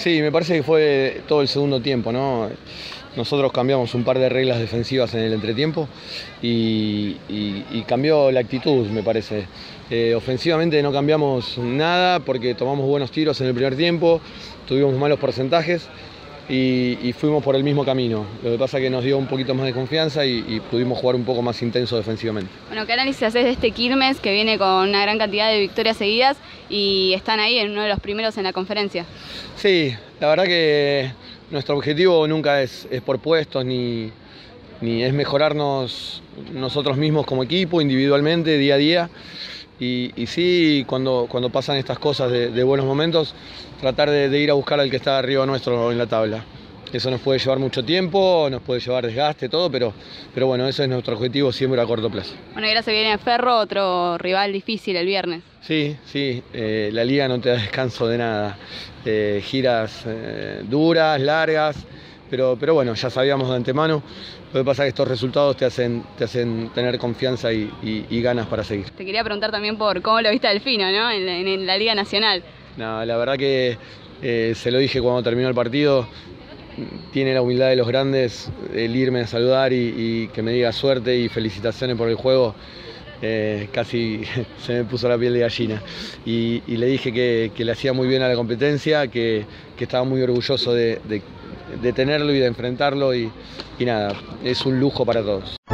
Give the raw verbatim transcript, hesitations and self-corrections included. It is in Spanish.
Sí, me parece que fue todo el segundo tiempo, ¿no? Nosotros cambiamos un par de reglas defensivas en el entretiempo y, y, y cambió la actitud, me parece. Eh, ofensivamente no cambiamos nada porque tomamos buenos tiros en el primer tiempo, tuvimos malos porcentajes y, y fuimos por el mismo camino. Lo que pasa es que nos dio un poquito más de confianza y, y pudimos jugar un poco más intenso defensivamente. Bueno, ¿qué análisis haces de este Quilmes que viene con una gran cantidad de victorias seguidas y están ahí en uno de los primeros en la conferencia? Sí, la verdad que nuestro objetivo nunca es, es por puestos ni, ni es mejorarnos nosotros mismos como equipo, individualmente, día a día. Y, y sí, cuando, cuando pasan estas cosas de, de buenos momentos, tratar de, de ir a buscar al que está arriba nuestro en la tabla. Eso nos puede llevar mucho tiempo, nos puede llevar desgaste, todo, pero, pero bueno, ese es nuestro objetivo siempre a corto plazo. Bueno, y ahora se viene Ferro, otro rival difícil el viernes. Sí, sí, eh, la liga no te da descanso de nada. Eh, giras eh, duras, largas, pero, pero bueno, ya sabíamos de antemano. Lo que pasa es que estos resultados te hacen, te hacen tener confianza y, y, y ganas para seguir. Te quería preguntar también por cómo lo viste a Delfino, ¿no? En, en, en la Liga Nacional. No, la verdad que eh, se lo dije cuando terminó el partido. Tiene la humildad de los grandes, el irme a saludar y, y que me diga suerte y felicitaciones por el juego. Eh, casi se me puso la piel de gallina y, y le dije que, que le hacía muy bien a la competencia, que, que estaba muy orgulloso de, de, de tenerlo y de enfrentarlo y, y nada, es un lujo para todos.